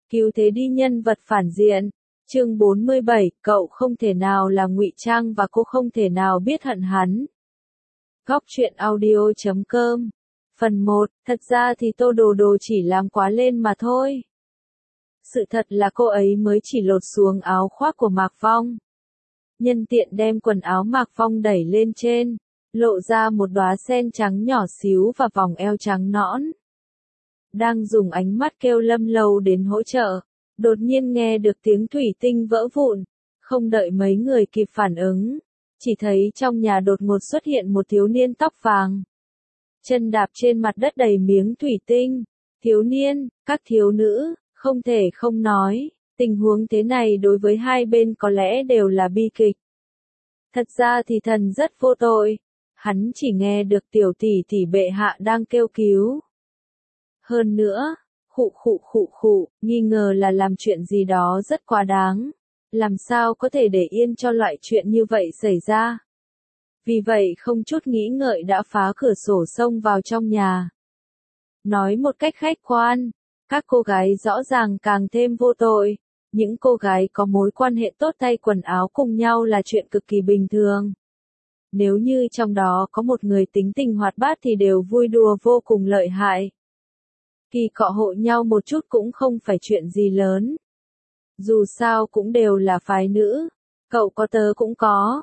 Cứu thế đi nhân vật phản diện. Chương 47, cậu không thể nào là ngụy trang và cô không thể nào biết hận hắn. Góc truyện audio.com. Phần 1, thật ra thì Tô Đồ Đồ chỉ làm quá lên mà thôi. Sự thật là cô ấy mới chỉ lột xuống áo khoác của Mạc Phong. Nhân tiện đem quần áo Mạc Phong đẩy lên trên, lộ ra một đóa sen trắng nhỏ xíu và vòng eo trắng nõn. Đang dùng ánh mắt kêu Lâm Lâu đến hỗ trợ, đột nhiên nghe được tiếng thủy tinh vỡ vụn, không đợi mấy người kịp phản ứng, chỉ thấy trong nhà đột ngột xuất hiện một thiếu niên tóc vàng. Chân đạp trên mặt đất đầy miếng thủy tinh, thiếu niên, các thiếu nữ, không thể không nói, tình huống thế này đối với hai bên có lẽ đều là bi kịch. Thật ra thì thần rất vô tội, hắn chỉ nghe được tiểu tỷ tỷ bệ hạ đang kêu cứu. Hơn nữa, nghi ngờ là làm chuyện gì đó rất quá đáng, làm sao có thể để yên cho loại chuyện như vậy xảy ra. Vì vậy không chút nghĩ ngợi đã phá cửa sổ xông vào trong nhà. Nói một cách khách quan, các cô gái rõ ràng càng thêm vô tội, những cô gái có mối quan hệ tốt thay quần áo cùng nhau là chuyện cực kỳ bình thường. Nếu như trong đó có một người tính tình hoạt bát thì đều vui đùa vô cùng lợi hại. Kỳ cọ hộ nhau một chút cũng không phải chuyện gì lớn. Dù sao cũng đều là phái nữ, cậu có tớ cũng có.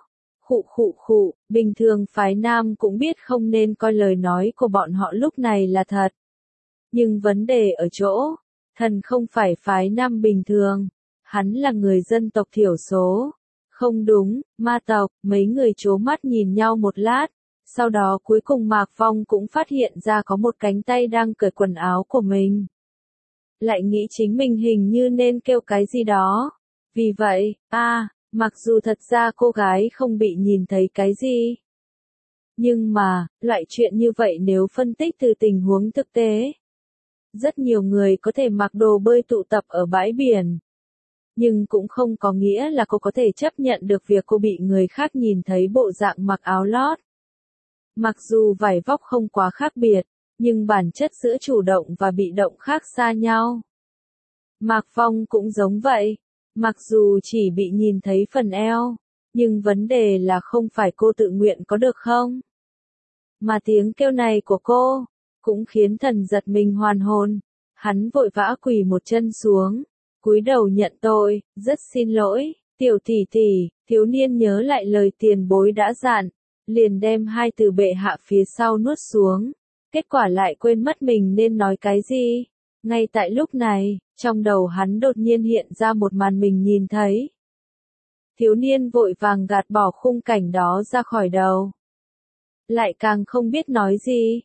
Bình thường phái nam cũng biết không nên coi lời nói của bọn họ lúc này là thật. Nhưng vấn đề ở chỗ, thần không phải phái nam bình thường, hắn là người dân tộc thiểu số. Không đúng, ma tộc, mấy người trố mắt nhìn nhau một lát, sau đó cuối cùng Mạc Phong cũng phát hiện ra có một cánh tay đang cởi quần áo của mình. Lại nghĩ chính mình hình như nên kêu cái gì đó. Vì vậy, mặc dù thật ra cô gái không bị nhìn thấy cái gì. Nhưng mà, loại chuyện như vậy nếu phân tích từ tình huống thực tế. Rất nhiều người có thể mặc đồ bơi tụ tập ở bãi biển. Nhưng cũng không có nghĩa là cô có thể chấp nhận được việc cô bị người khác nhìn thấy bộ dạng mặc áo lót. Mặc dù vải vóc không quá khác biệt, nhưng bản chất giữa chủ động và bị động khác xa nhau. Mạc Phong cũng giống vậy, mặc dù chỉ bị nhìn thấy phần eo, nhưng vấn đề là không phải cô tự nguyện có được không? Mà tiếng kêu này của cô, cũng khiến thần giật mình hoàn hồn, hắn vội vã quỳ một chân xuống, cúi đầu nhận tội, rất xin lỗi, tiểu tỷ tỷ, thiếu niên nhớ lại lời tiền bối đã dặn, liền đem hai từ bệ hạ phía sau nuốt xuống, kết quả lại quên mất mình nên nói cái gì. Ngay tại lúc này, trong đầu hắn đột nhiên hiện ra một màn mình nhìn thấy. Thiếu niên vội vàng gạt bỏ khung cảnh đó ra khỏi đầu. Lại càng không biết nói gì.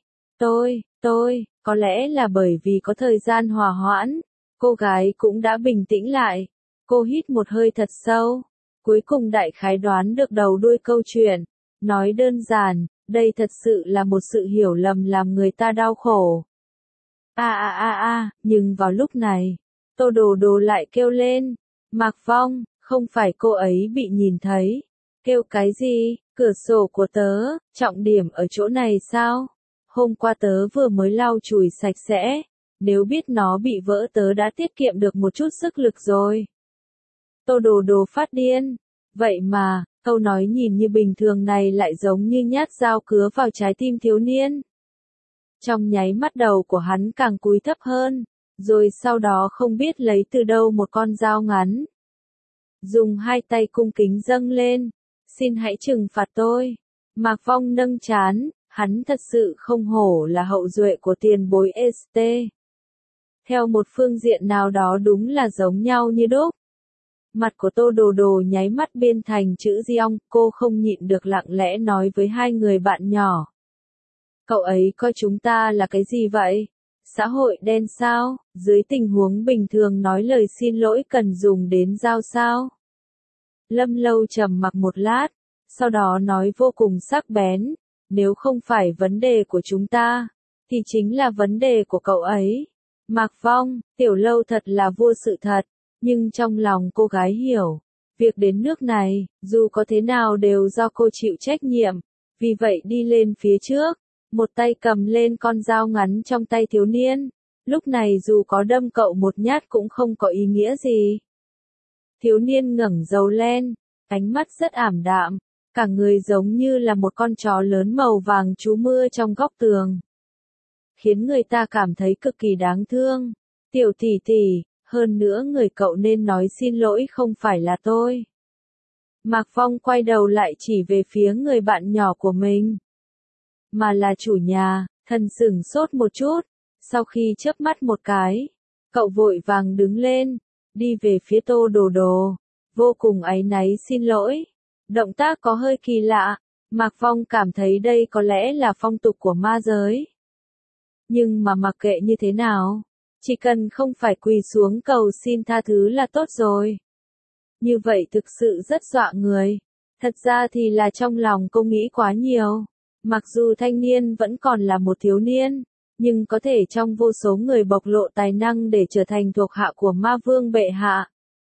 Có lẽ là bởi vì có thời gian hòa hoãn, cô gái cũng đã bình tĩnh lại. Cô hít một hơi thật sâu, cuối cùng đại khái đoán được đầu đuôi câu chuyện. Nói đơn giản, đây thật sự là một sự hiểu lầm làm người ta đau khổ. Nhưng vào lúc này, Tô Đồ Đồ lại kêu lên, Mạc Phong, không phải cô ấy bị nhìn thấy. Kêu cái gì, cửa sổ của tớ, trọng điểm ở chỗ này sao? Hôm qua tớ vừa mới lau chùi sạch sẽ, nếu biết nó bị vỡ tớ đã tiết kiệm được một chút sức lực rồi. Tô Đồ Đồ phát điên, vậy mà, câu nói nhìn như bình thường này lại giống như nhát dao cứa vào trái tim thiếu niên. Trong nháy mắt đầu của hắn càng cúi thấp hơn, rồi sau đó không biết lấy từ đâu một con dao ngắn. Dùng hai tay cung kính dâng lên, xin hãy trừng phạt tôi. Mạc Phong nâng trán, hắn thật sự không hổ là hậu duệ của tiền bối ST. Theo một phương diện nào đó đúng là giống nhau như đúc. Mặt của Tô Đồ Đồ nháy mắt biên thành chữ Giong, cô không nhịn được lặng lẽ nói với hai người bạn nhỏ. Cậu ấy coi chúng ta là cái gì vậy? Xã hội đen sao? Dưới tình huống bình thường nói lời xin lỗi cần dùng đến dao sao? Lâm Lâu trầm mặc một lát, sau đó nói vô cùng sắc bén, nếu không phải vấn đề của chúng ta, thì chính là vấn đề của cậu ấy. Mạc Phong, Tiểu Lâu thật là vô sự thật, nhưng trong lòng cô gái hiểu, việc đến nước này, dù có thế nào đều do cô chịu trách nhiệm, vì vậy đi lên phía trước, một tay cầm lên con dao ngắn trong tay thiếu niên, lúc này dù có đâm cậu một nhát cũng không có ý nghĩa gì. Thiếu niên ngẩng đầu lên, ánh mắt rất ảm đạm, cả người giống như là một con chó lớn màu vàng trú mưa trong góc tường, khiến người ta cảm thấy cực kỳ đáng thương. Tiểu tỷ tỷ, hơn nữa người cậu nên nói xin lỗi không phải là tôi. Mạc Phong quay đầu lại chỉ về phía người bạn nhỏ của mình. Mà là chủ nhà, thần sửng sốt một chút, sau khi chớp mắt một cái, cậu vội vàng đứng lên, đi về phía Tô Đồ Đồ, vô cùng áy náy xin lỗi. Động tác có hơi kỳ lạ, Mạc Phong cảm thấy đây có lẽ là phong tục của ma giới. Nhưng mà mặc kệ như thế nào, chỉ cần không phải quỳ xuống cầu xin tha thứ là tốt rồi. Như vậy thực sự rất dọa người. Thật ra thì là trong lòng cô nghĩ quá nhiều. Mặc dù thanh niên vẫn còn là một thiếu niên, nhưng có thể trong vô số người bộc lộ tài năng để trở thành thuộc hạ của ma vương bệ hạ.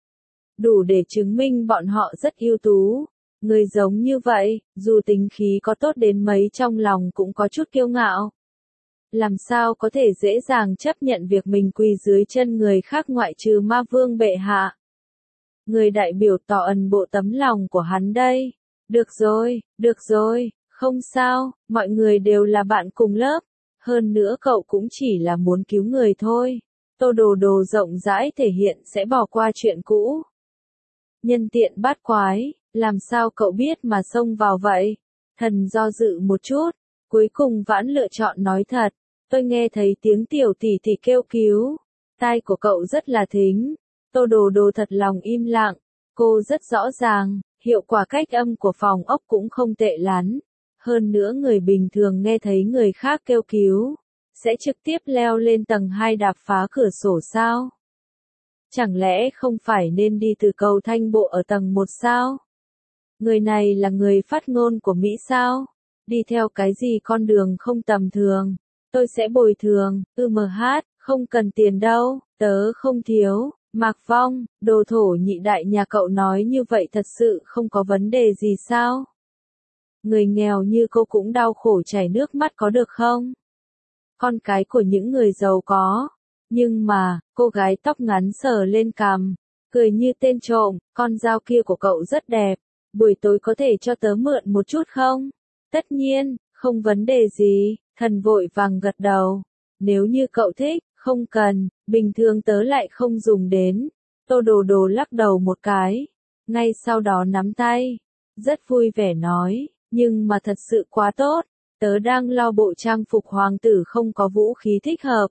Đủ để chứng minh bọn họ rất ưu tú. Người giống như vậy, dù tính khí có tốt đến mấy trong lòng cũng có chút kiêu ngạo. Làm sao có thể dễ dàng chấp nhận việc mình quỳ dưới chân người khác ngoại trừ ma vương bệ hạ. Người đại biểu tỏ ẩn bộ tấm lòng của hắn đây. Được rồi, không sao, mọi người đều là bạn cùng lớp. Hơn nữa cậu cũng chỉ là muốn cứu người thôi. Tô Đồ Đồ rộng rãi thể hiện sẽ bỏ qua chuyện cũ. Nhân tiện bát quái, làm sao cậu biết mà xông vào vậy? Thần do dự một chút, cuối cùng vẫn lựa chọn nói thật. Tôi nghe thấy tiếng tiểu tỷ tỷ kêu cứu. Tai của cậu rất là thính. Tô Đồ Đồ thật lòng im lặng. Cô rất rõ ràng, hiệu quả cách âm của phòng ốc cũng không tệ lắm. Hơn nữa người bình thường nghe thấy người khác kêu cứu, sẽ trực tiếp leo lên tầng 2 đạp phá cửa sổ sao? Chẳng lẽ không phải nên đi từ cầu Thanh Bộ ở tầng 1 sao? Người này là người phát ngôn của Mỹ sao? Đi theo cái gì con đường không tầm thường? Tôi sẽ bồi thường, không cần tiền đâu, tớ không thiếu. Mạc Phong, đồ thổ nhị đại nhà cậu nói như vậy thật sự không có vấn đề gì sao? Người nghèo như cô cũng đau khổ chảy nước mắt có được không? Con cái của những người giàu có. Nhưng mà, cô gái tóc ngắn sờ lên cằm, cười như tên trộm, con dao kia của cậu rất đẹp. Buổi tối có thể cho tớ mượn một chút không? Tất nhiên, không vấn đề gì, thần vội vàng gật đầu. Nếu như cậu thích, không cần, bình thường tớ lại không dùng đến. Tô Đồ Đồ lắc đầu một cái, ngay sau đó nắm tay, rất vui vẻ nói, nhưng mà thật sự quá tốt, tớ đang lo bộ trang phục hoàng tử không có vũ khí thích hợp.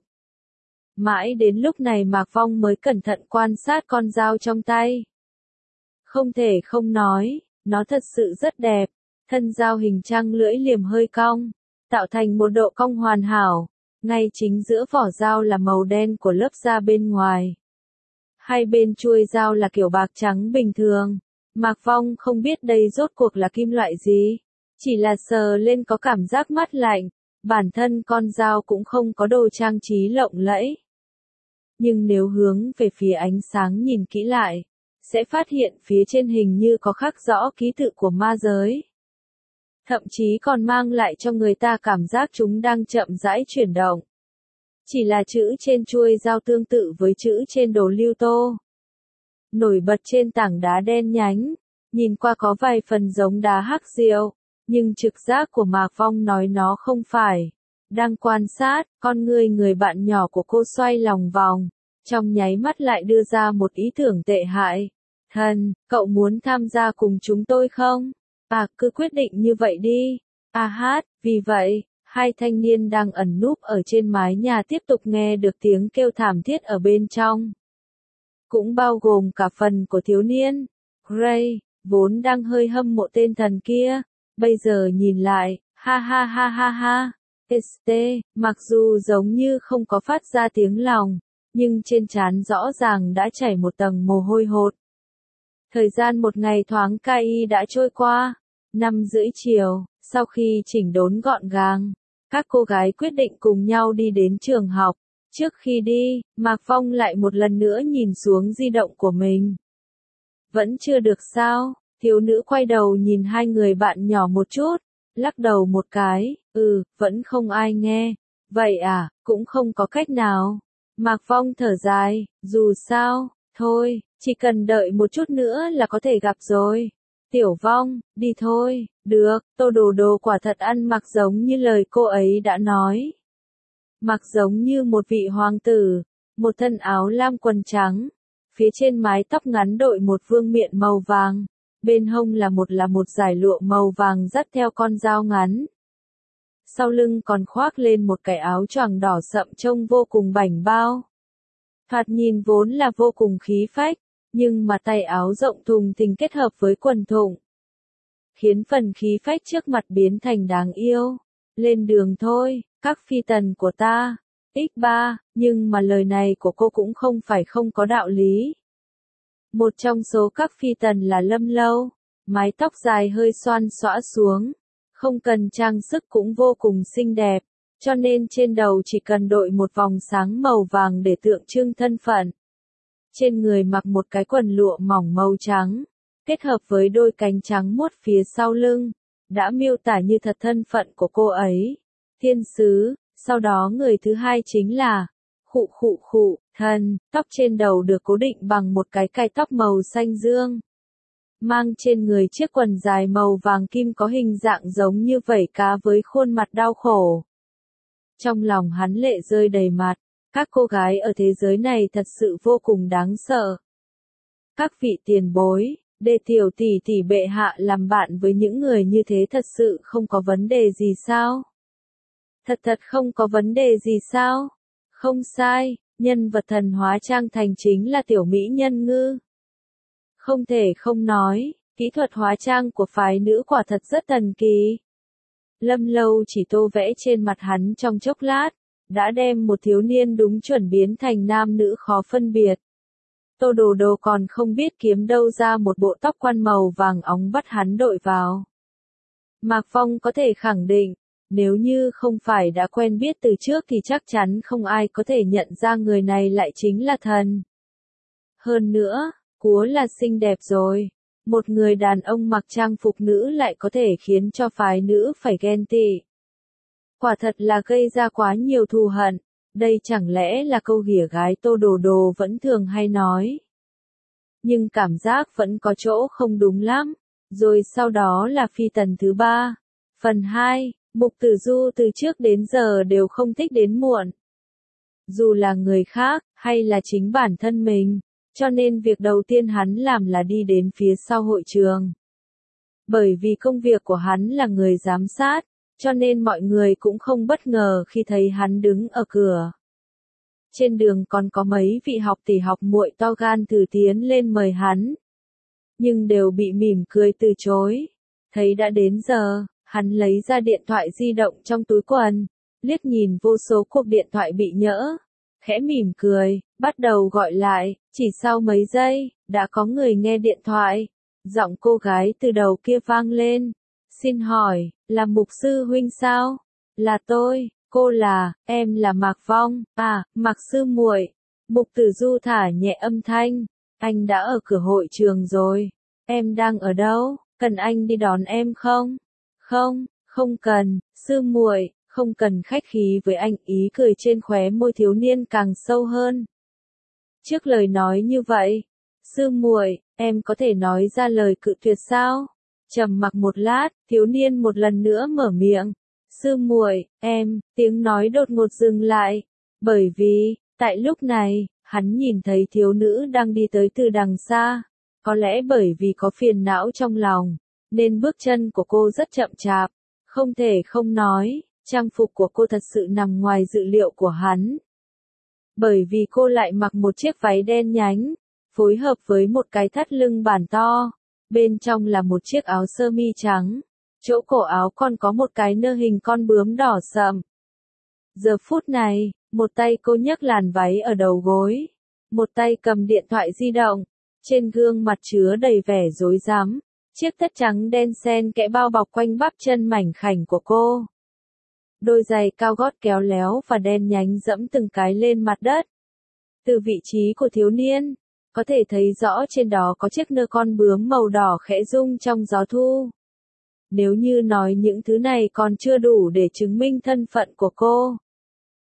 Mãi đến lúc này Mạc Phong mới cẩn thận quan sát con dao trong tay. Không thể không nói, nó thật sự rất đẹp, thân dao hình trăng lưỡi liềm hơi cong, tạo thành một độ cong hoàn hảo. Ngay chính giữa vỏ dao là màu đen của lớp da bên ngoài. Hai bên chuôi dao là kiểu bạc trắng bình thường. Mạc Phong không biết đây rốt cuộc là kim loại gì. Chỉ là sờ lên có cảm giác mát lạnh. Bản thân con dao cũng không có đồ trang trí lộng lẫy. Nhưng nếu hướng về phía ánh sáng nhìn kỹ lại, sẽ phát hiện phía trên hình như có khắc rõ ký tự của ma giới. Thậm chí còn mang lại cho người ta cảm giác chúng đang chậm rãi chuyển động. Chỉ là chữ trên chuôi dao tương tự với chữ trên đồ lưu tô. Nổi bật trên tảng đá đen nhánh, nhìn qua có vài phần giống đá hắc diệu, nhưng trực giác của Mạc Phong nói nó không phải. Đang quan sát, con người bạn nhỏ của cô xoay lòng vòng, trong nháy mắt lại đưa ra một ý tưởng tệ hại. Thần, cậu muốn tham gia cùng chúng tôi không? Cứ quyết định như vậy đi. Vì vậy, hai thanh niên đang ẩn núp ở trên mái nhà tiếp tục nghe được tiếng kêu thảm thiết ở bên trong. Cũng bao gồm cả phần của thiếu niên. Gray, vốn đang hơi hâm mộ tên thần kia, bây giờ nhìn lại, ha. Mặc dù giống như không có phát ra tiếng lòng, nhưng trên trán rõ ràng đã chảy một tầng mồ hôi hột. Thời gian một ngày thoáng cai đã trôi qua. 5:30 chiều, sau khi chỉnh đốn gọn gàng, các cô gái quyết định cùng nhau đi đến trường học. Trước khi đi, Mạc Phong lại một lần nữa nhìn xuống di động của mình. Vẫn chưa được sao? Thiếu nữ quay đầu nhìn hai người bạn nhỏ một chút, lắc đầu một cái, vẫn không ai nghe. Vậy cũng không có cách nào. Mạc Vong thở dài, dù sao, thôi, chỉ cần đợi một chút nữa là có thể gặp rồi. Tiểu Vong, đi thôi, được, Tô Đồ Đồ quả thật ăn mặc giống như lời cô ấy đã nói. Mặc giống như một vị hoàng tử, một thân áo lam quần trắng, phía trên mái tóc ngắn đội một vương miện màu vàng, bên hông là một dải lụa màu vàng dắt theo con dao ngắn. Sau lưng còn khoác lên một cái áo choàng đỏ sậm trông vô cùng bảnh bao. Thoạt nhìn vốn là vô cùng khí phách, nhưng mà tay áo rộng thùng thình kết hợp với quần thụng, khiến phần khí phách trước mặt biến thành đáng yêu. Lên đường thôi, các phi tần của ta. X3, nhưng mà lời này của cô cũng không phải không có đạo lý. Một trong số các phi tần là Lâm Lâu, mái tóc dài hơi xoăn xõa xuống, không cần trang sức cũng vô cùng xinh đẹp, cho nên trên đầu chỉ cần đội một vòng sáng màu vàng để tượng trưng thân phận. Trên người mặc một cái quần lụa mỏng màu trắng, kết hợp với đôi cánh trắng muốt phía sau lưng, đã miêu tả như thật thân phận của cô ấy. Thiên sứ, sau đó người thứ hai chính là thần, tóc trên đầu được cố định bằng một cái cài tóc màu xanh dương. Mang trên người chiếc quần dài màu vàng kim có hình dạng giống như vảy cá với khuôn mặt đau khổ. Trong lòng hắn lệ rơi đầy mặt, các cô gái ở thế giới này thật sự vô cùng đáng sợ. Các vị tiền bối, để tiểu tỷ tỷ bệ hạ làm bạn với những người như thế thật sự không có vấn đề gì sao? Thật không có vấn đề gì sao? Không sai, nhân vật thần hóa trang thành chính là tiểu mỹ nhân Ngư. Không thể không nói, kỹ thuật hóa trang của phái nữ quả thật rất thần kỳ. Lâm Lâu chỉ tô vẽ trên mặt hắn trong chốc lát, đã đem một thiếu niên đúng chuẩn biến thành nam nữ khó phân biệt. Tô Đồ Đồ còn không biết kiếm đâu ra một bộ tóc quan màu vàng óng bắt hắn đội vào. Mạc Phong có thể khẳng định, nếu như không phải đã quen biết từ trước thì chắc chắn không ai có thể nhận ra người này lại chính là thần. Hơn nữa, cúa là xinh đẹp rồi. Một người đàn ông mặc trang phục nữ lại có thể khiến cho phái nữ phải ghen tị. Quả thật là gây ra quá nhiều thù hận. Đây chẳng lẽ là câu ghỉa gái Tô Đồ Đồ vẫn thường hay nói. Nhưng cảm giác vẫn có chỗ không đúng lắm. Rồi sau đó là phi tần thứ 3. Phần 2, Mục Tử Du từ trước đến giờ đều không thích đến muộn. Dù là người khác, hay là chính bản thân mình. Cho nên việc đầu tiên hắn làm là đi đến phía sau hội trường. Bởi vì công việc của hắn là người giám sát, cho nên mọi người cũng không bất ngờ khi thấy hắn đứng ở cửa. Trên đường còn có mấy vị học tỷ học muội to gan thử tiến lên mời hắn. Nhưng đều bị mỉm cười từ chối. Thấy đã đến giờ, hắn lấy ra điện thoại di động trong túi quần, liếc nhìn vô số cuộc điện thoại bị nhỡ. Khẽ mỉm cười, bắt đầu gọi lại, chỉ sau mấy giây, đã có người nghe điện thoại. Giọng cô gái từ đầu kia vang lên. Xin hỏi, là Mục sư huynh sao? Là tôi, cô là, em là Mạc Vong, Mạc sư muội. Mục Tử Du thả nhẹ âm thanh, anh đã ở cửa hội trường rồi. Em đang ở đâu, cần anh đi đón em không? Không cần, sư muội. Không cần khách khí với anh, ý cười trên khóe môi thiếu niên càng sâu hơn. Trước lời nói như vậy, sư muội, em có thể nói ra lời cự tuyệt sao? Trầm mặc một lát, thiếu niên một lần nữa mở miệng. Sư muội, em, tiếng nói đột ngột dừng lại. Bởi vì, tại lúc này, hắn nhìn thấy thiếu nữ đang đi tới từ đằng xa. Có lẽ bởi vì có phiền não trong lòng, nên bước chân của cô rất chậm chạp. Không thể không nói. Trang phục của cô thật sự nằm ngoài dự liệu của hắn. Bởi vì cô lại mặc một chiếc váy đen nhánh, phối hợp với một cái thắt lưng bản to. Bên trong là một chiếc áo sơ mi trắng. Chỗ cổ áo còn có một cái nơ hình con bướm đỏ sậm. Giờ phút này, một tay cô nhấc làn váy ở đầu gối. Một tay cầm điện thoại di động. Trên gương mặt chứa đầy vẻ rối rắm. Chiếc tất trắng đen xen kẽ bao bọc quanh bắp chân mảnh khảnh của cô. Đôi giày cao gót kéo léo và đen nhánh dẫm từng cái lên mặt đất. Từ vị trí của thiếu niên, có thể thấy rõ trên đó có chiếc nơ con bướm màu đỏ khẽ rung trong gió thu. Nếu như nói những thứ này còn chưa đủ để chứng minh thân phận của cô,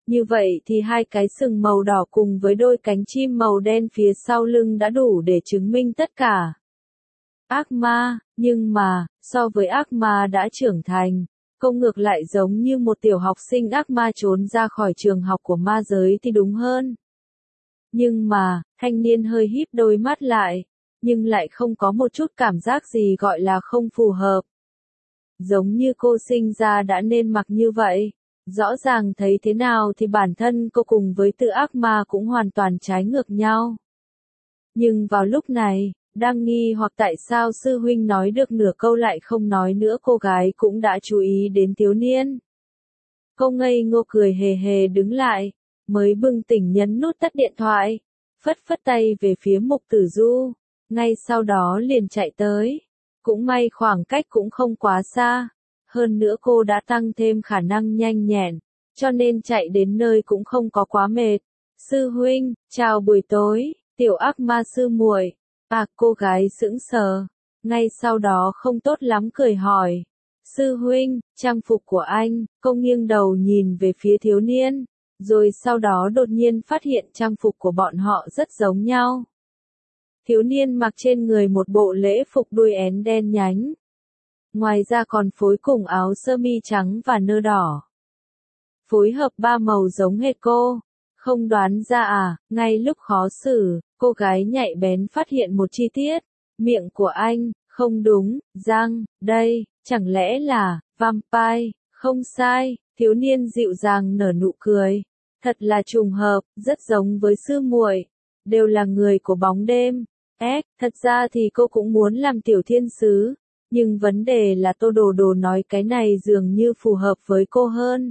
Như vậy thì hai cái sừng màu đỏ cùng với đôi cánh chim màu đen phía sau lưng đã đủ để chứng minh tất cả. Ác ma, nhưng mà, so với ác ma đã trưởng thành, cô ngược lại giống như một tiểu học sinh ác ma trốn ra khỏi trường học của ma giới thì đúng hơn. Nhưng mà, thanh niên hơi híp đôi mắt lại, nhưng lại không có một chút cảm giác gì gọi là không phù hợp. Giống như cô sinh ra đã nên mặc như vậy. Rõ ràng thấy thế nào thì bản thân cô cùng với tự ác ma cũng hoàn toàn trái ngược nhau. Nhưng vào lúc này, đang nghi hoặc tại sao sư huynh nói được nửa câu lại không nói nữa, cô gái cũng đã chú ý đến thiếu niên. Cô ngây ngô cười hề hề đứng lại, mới bừng tỉnh nhấn nút tắt điện thoại, phất phất tay về phía Mục Tử Du, ngay sau đó liền chạy tới. Cũng may khoảng cách cũng không quá xa. Hơn nữa cô đã tăng thêm khả năng nhanh nhẹn, cho nên chạy đến nơi cũng không có quá mệt. Sư huynh, chào buổi tối, tiểu ác ma sư muội. À, cô gái sững sờ, ngay sau đó không tốt lắm cười hỏi. Sư huynh, trang phục của anh, cô nghiêng đầu nhìn về phía thiếu niên, rồi sau đó đột nhiên phát hiện trang phục của bọn họ rất giống nhau. Thiếu niên mặc trên người một bộ lễ phục đuôi én đen nhánh. Ngoài ra còn phối cùng áo sơ mi trắng và nơ đỏ. Phối hợp ba màu giống hệt cô. Không đoán ra à, ngay lúc khó xử, cô gái nhạy bén phát hiện một chi tiết. Miệng của anh, không đúng, răng, đây, chẳng lẽ là, vampire, không sai, thiếu niên dịu dàng nở nụ cười. Thật là trùng hợp, rất giống với sư muội, đều là người của bóng đêm. Thật ra thì cô cũng muốn làm tiểu thiên sứ. Nhưng vấn đề là Tô Đồ Đồ nói cái này dường như phù hợp với cô hơn.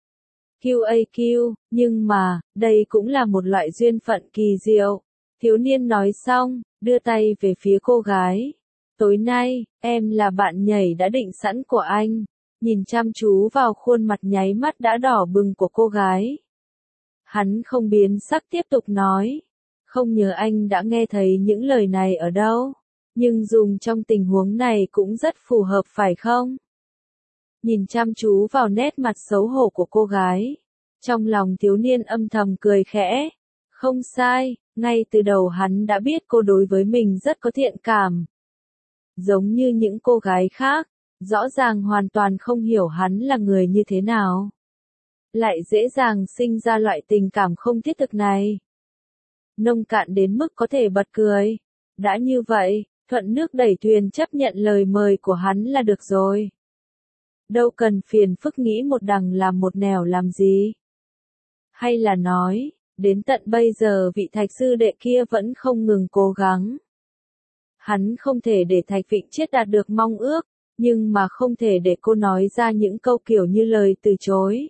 QAQ, nhưng mà, đây cũng là một loại duyên phận kỳ diệu. Thiếu niên nói xong, đưa tay về phía cô gái. Tối nay, em là bạn nhảy đã định sẵn của anh. Nhìn chăm chú vào khuôn mặt nháy mắt đã đỏ bừng của cô gái. Hắn không biến sắc tiếp tục nói. Không nhớ anh đã nghe thấy những lời này ở đâu. Nhưng dùng trong tình huống này cũng rất phù hợp phải không? Nhìn chăm chú vào nét mặt xấu hổ của cô gái. Trong lòng thiếu niên âm thầm cười khẽ. Không sai, ngay từ đầu hắn đã biết cô đối với mình rất có thiện cảm. Giống như những cô gái khác, rõ ràng hoàn toàn không hiểu hắn là người như thế nào. Lại dễ dàng sinh ra loại tình cảm không thiết thực này. Nông cạn đến mức có thể bật cười. Đã như vậy, thuận nước đẩy thuyền chấp nhận lời mời của hắn là được rồi. Đâu cần phiền phức nghĩ một đằng làm một nẻo làm gì. Hay là nói, đến tận bây giờ vị Thạch sư đệ kia vẫn không ngừng cố gắng. Hắn không thể để Thạch Vịnh Chiết đạt được mong ước, nhưng mà không thể để cô nói ra những câu kiểu như lời từ chối.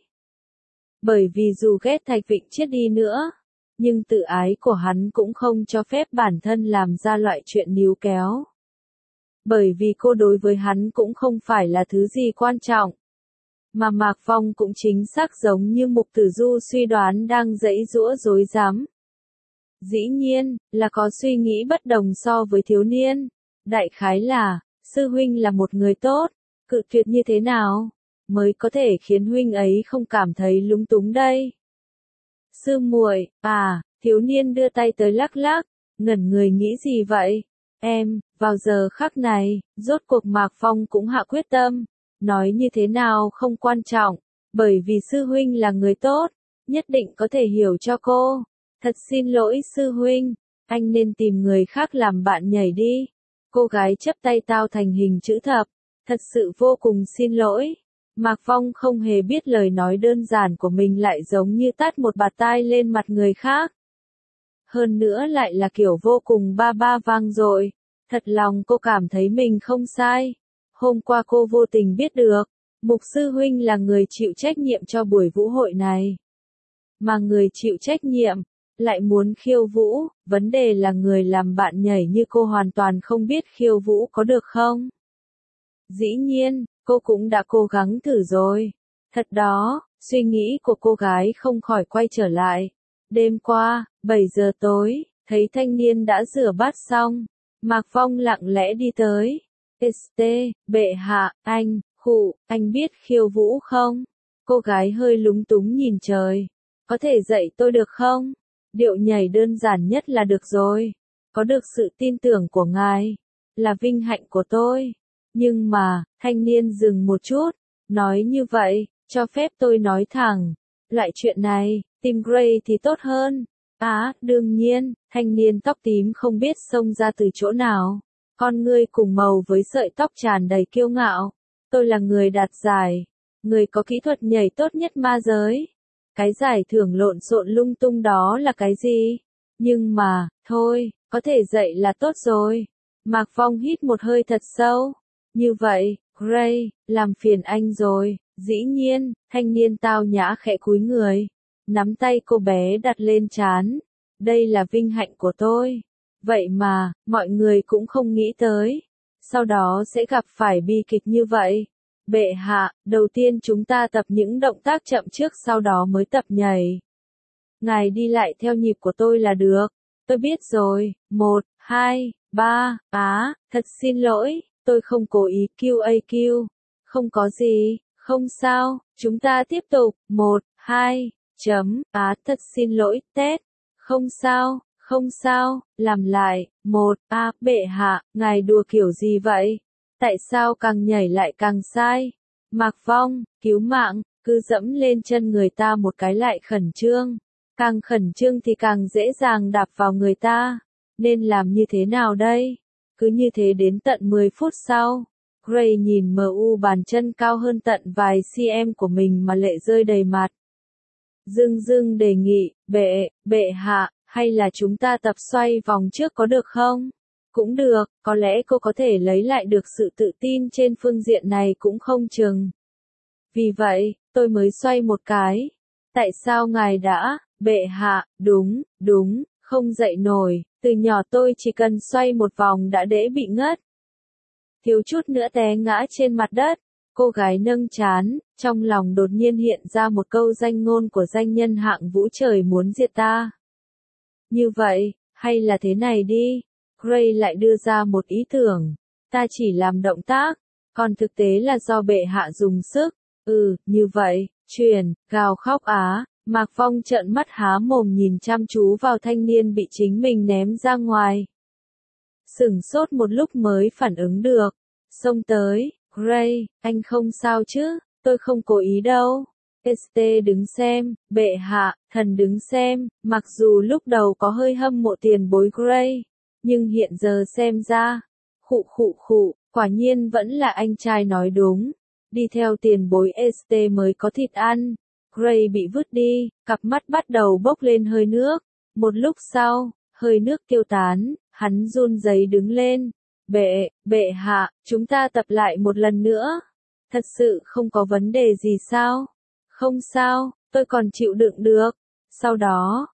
Bởi vì dù ghét Thạch Vịnh Chiết đi nữa, nhưng tự ái của hắn cũng không cho phép bản thân làm ra loại chuyện níu kéo. Bởi vì cô đối với hắn cũng không phải là thứ gì quan trọng. Mà Mạc Phong cũng chính xác giống như Mục Tử Du suy đoán đang giãy giũa rối rắm. Dĩ nhiên, là có suy nghĩ bất đồng so với thiếu niên. Đại khái là, sư huynh là một người tốt, cự tuyệt như thế nào, mới có thể khiến huynh ấy không cảm thấy lúng túng đây. Sư muội, à, thiếu niên đưa tay tới lắc lắc, ngẩn người nghĩ gì vậy? Em, vào giờ khắc này, rốt cuộc Mạc Phong cũng hạ quyết tâm, nói như thế nào không quan trọng, bởi vì sư huynh là người tốt, nhất định có thể hiểu cho cô. Thật xin lỗi sư huynh, anh nên tìm người khác làm bạn nhảy đi. Cô gái chắp tay tao thành hình chữ thập, thật sự vô cùng xin lỗi. Mạc Phong không hề biết lời nói đơn giản của mình lại giống như tát một bạt tai lên mặt người khác. Hơn nữa lại là kiểu vô cùng ba ba vang dội. Thật lòng cô cảm thấy mình không sai. Hôm qua cô vô tình biết được, Mục sư huynh là người chịu trách nhiệm cho buổi vũ hội này. Mà người chịu trách nhiệm, lại muốn khiêu vũ, vấn đề là người làm bạn nhảy như cô hoàn toàn không biết khiêu vũ có được không? Dĩ nhiên, cô cũng đã cố gắng thử rồi. Thật đó, suy nghĩ của cô gái không khỏi quay trở lại. Đêm qua, 7 giờ tối, thấy thanh niên đã rửa bát xong. Mạc Phong lặng lẽ đi tới. Bệ hạ, anh biết khiêu vũ không? Cô gái hơi lúng túng nhìn trời. có thể dạy tôi được không? Điệu nhảy đơn giản nhất là được rồi. Có được sự tin tưởng của ngài, là vinh hạnh của tôi. Nhưng mà, thanh niên dừng một chút, nói như vậy, cho phép tôi nói thẳng. Loại chuyện này, tìm Gray thì tốt hơn. Đương nhiên, thanh niên tóc tím không biết xông ra từ chỗ nào. Con ngươi cùng màu với sợi tóc tràn đầy kiêu ngạo. Tôi là người đạt giải, người có kỹ thuật nhảy tốt nhất ma giới. Cái giải thưởng lộn xộn lung tung đó là cái gì? Nhưng mà, thôi, có thể dạy là tốt rồi. Mạc Phong hít một hơi thật sâu. Như vậy, Gray, làm phiền anh rồi. Dĩ nhiên, thanh niên tao nhã khẽ cúi người. Nắm tay cô bé đặt lên trán. Đây là vinh hạnh của tôi. Vậy mà, mọi người cũng không nghĩ tới. Sau đó sẽ gặp phải bi kịch như vậy. Bệ hạ, đầu tiên chúng ta tập những động tác chậm trước sau đó mới tập nhảy. Ngài đi lại theo nhịp của tôi là được. Tôi biết rồi, 1, 2, 3, thật xin lỗi, tôi không cố ý QAQ. Không có gì, không sao, chúng ta tiếp tục, 1, 2, thật xin lỗi, Tết. Không sao, không sao, làm lại, 1, bệ hạ, ngài đùa kiểu gì vậy? Tại sao càng nhảy lại càng sai? Mạc Phong, cứu mạng, cứ dẫm lên chân người ta một cái lại khẩn trương. Càng khẩn trương thì càng dễ dàng đạp vào người ta. Nên làm như thế nào đây? Cứ như thế đến tận 10 phút sau. Gray nhìn MU bàn chân cao hơn tận vài cm của mình mà lệ rơi đầy mặt. Dưng đề nghị, bệ hạ, hay là chúng ta tập xoay vòng trước có được không? Cũng được, có lẽ cô có thể lấy lại được sự tự tin trên phương diện này cũng không chừng. Vì vậy, tôi mới xoay một cái. Tại sao ngài đã, bệ hạ, đúng, không dậy nổi, từ nhỏ tôi chỉ cần xoay một vòng đã dễ bị ngất. Thiếu chút nữa té ngã trên mặt đất, cô gái nâng trán, trong lòng đột nhiên hiện ra một câu danh ngôn của danh nhân hạng vũ trời muốn diệt ta. Như vậy, hay là thế này đi, Gray lại đưa ra một ý tưởng, ta chỉ làm động tác, còn thực tế là do bệ hạ dùng sức, như vậy, gào khóc Mạc Phong trợn mắt há mồm nhìn chăm chú vào thanh niên bị chính mình ném ra ngoài. Sửng sốt một lúc mới phản ứng được, xông tới, Gray, anh không sao chứ, tôi không cố ý đâu. ST đứng xem, bệ hạ, thần đứng xem, mặc dù lúc đầu có hơi hâm mộ tiền bối Gray, nhưng hiện giờ xem ra, khụ, quả nhiên vẫn là anh trai nói đúng, đi theo tiền bối ST mới có thịt ăn. Gray bị vứt đi, cặp mắt bắt đầu bốc lên hơi nước, một lúc sau, hơi nước tiêu tán, hắn run rẩy đứng lên. Bệ hạ, chúng ta tập lại một lần nữa. Thật sự không có vấn đề gì sao? Không sao, tôi còn chịu đựng được. Sau đó,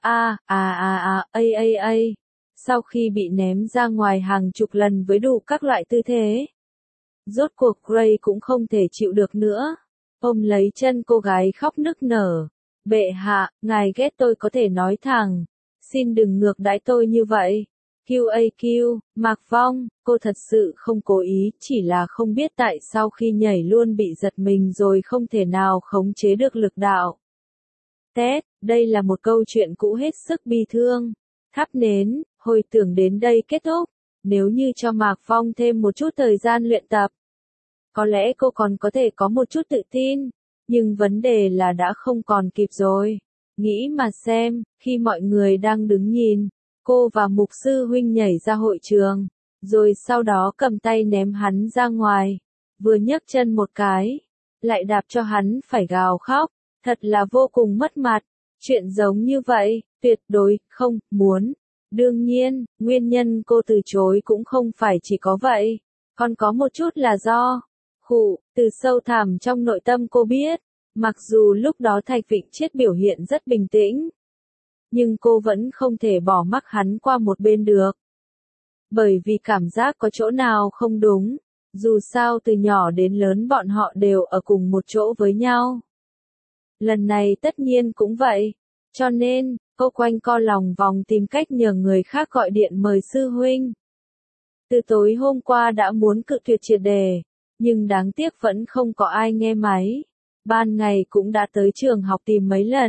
sau khi bị ném ra ngoài hàng chục lần với đủ các loại tư thế. Rốt cuộc Gray cũng không thể chịu được nữa. Ôm lấy chân cô gái khóc nức nở. Bệ hạ, ngài ghét tôi có thể nói thẳng. Xin đừng ngược đãi tôi như vậy. QAQ, Mạc Phong, cô thật sự không cố ý, chỉ là không biết tại sao khi nhảy luôn bị giật mình rồi không thể nào khống chế được lực đạo. Tết, đây là một câu chuyện cũ hết sức bi thương. Thắp nến, hồi tưởng đến đây kết thúc. Nếu như cho Mạc Phong thêm một chút thời gian luyện tập, có lẽ cô còn có thể có một chút tự tin. Nhưng vấn đề là đã không còn kịp rồi. Nghĩ mà xem, khi mọi người đang đứng nhìn, cô và mục sư huynh nhảy ra hội trường, rồi sau đó cầm tay ném hắn ra ngoài, vừa nhấc chân một cái, lại đạp cho hắn phải gào khóc, thật là vô cùng mất mặt. Chuyện giống như vậy, tuyệt đối không muốn. Đương nhiên, nguyên nhân cô từ chối cũng không phải chỉ có vậy, còn có một chút là do từ sâu thẳm trong nội tâm cô biết, mặc dù lúc đó Thạch Vịnh Chiết biểu hiện rất bình tĩnh, nhưng cô vẫn không thể bỏ mặc hắn qua một bên được. Bởi vì cảm giác có chỗ nào không đúng, dù sao từ nhỏ đến lớn bọn họ đều ở cùng một chỗ với nhau. Lần này tất nhiên cũng vậy, cho nên, cô quanh co lòng vòng tìm cách nhờ người khác gọi điện mời sư huynh. Từ tối hôm qua đã muốn cự tuyệt triệt đề, nhưng đáng tiếc vẫn không có ai nghe máy. Ban ngày cũng đã tới trường học tìm mấy lần,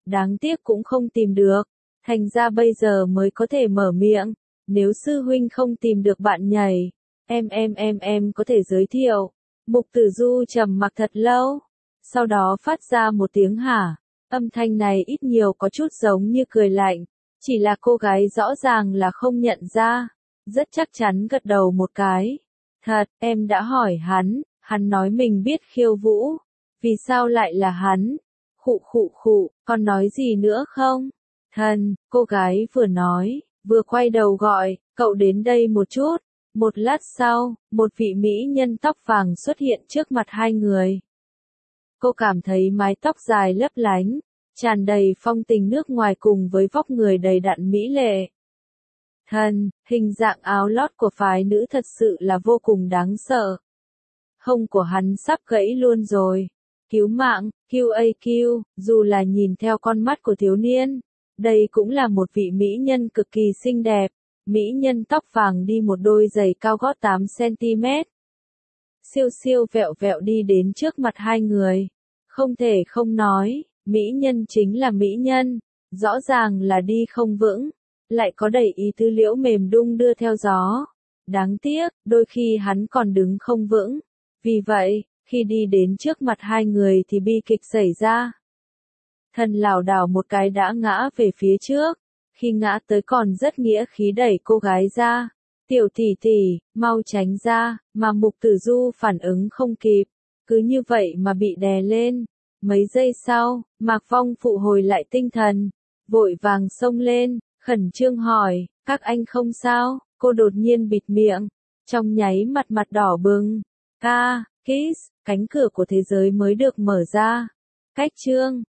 đáng tiếc cũng không tìm được, thành ra bây giờ mới có thể mở miệng, nếu sư huynh không tìm được bạn nhảy, em có thể giới thiệu. Mục Tử Du trầm mặc thật lâu, sau đó phát ra một tiếng hả, âm thanh này ít nhiều có chút giống như cười lạnh, chỉ là cô gái rõ ràng là không nhận ra, rất chắc chắn gật đầu một cái. Thật, em đã hỏi hắn nói mình biết khiêu vũ, vì sao lại là hắn? Khụ, còn nói gì nữa không? Thần, cô gái vừa nói, vừa quay đầu gọi, cậu đến đây một chút. Một lát sau, một vị mỹ nhân tóc vàng xuất hiện trước mặt hai người. Cô cảm thấy mái tóc dài lấp lánh, tràn đầy phong tình nước ngoài cùng với vóc người đầy đặn mỹ lệ. Thần, hình dạng áo lót của phái nữ thật sự là vô cùng đáng sợ. Hông của hắn sắp gãy luôn rồi. Cứu mạng, QAQ, dù là nhìn theo con mắt của thiếu niên, đây cũng là một vị mỹ nhân cực kỳ xinh đẹp. Mỹ nhân tóc vàng đi một đôi giày cao gót 8cm. Siêu siêu vẹo vẹo đi đến trước mặt hai người. Không thể không nói, mỹ nhân chính là mỹ nhân, rõ ràng là đi không vững, lại có đầy ý tứ liễu mềm đung đưa theo gió. Đáng tiếc, đôi khi hắn còn đứng không vững. Vì vậy, khi đi đến trước mặt hai người thì bi kịch xảy ra. Thần lảo đảo một cái đã ngã về phía trước, khi ngã tới còn rất nghĩa khí đẩy cô gái ra. Tiểu tỷ tỷ, mau tránh ra, mà Mục Tử Du phản ứng không kịp, cứ như vậy mà bị đè lên. Mấy giây sau, Mạc Phong phụ hồi lại tinh thần, vội vàng xông lên, khẩn trương hỏi, các anh không sao? Cô đột nhiên bịt miệng, trong nháy mặt đỏ bừng. Kiss, cánh cửa của thế giới mới được mở ra. Cách chương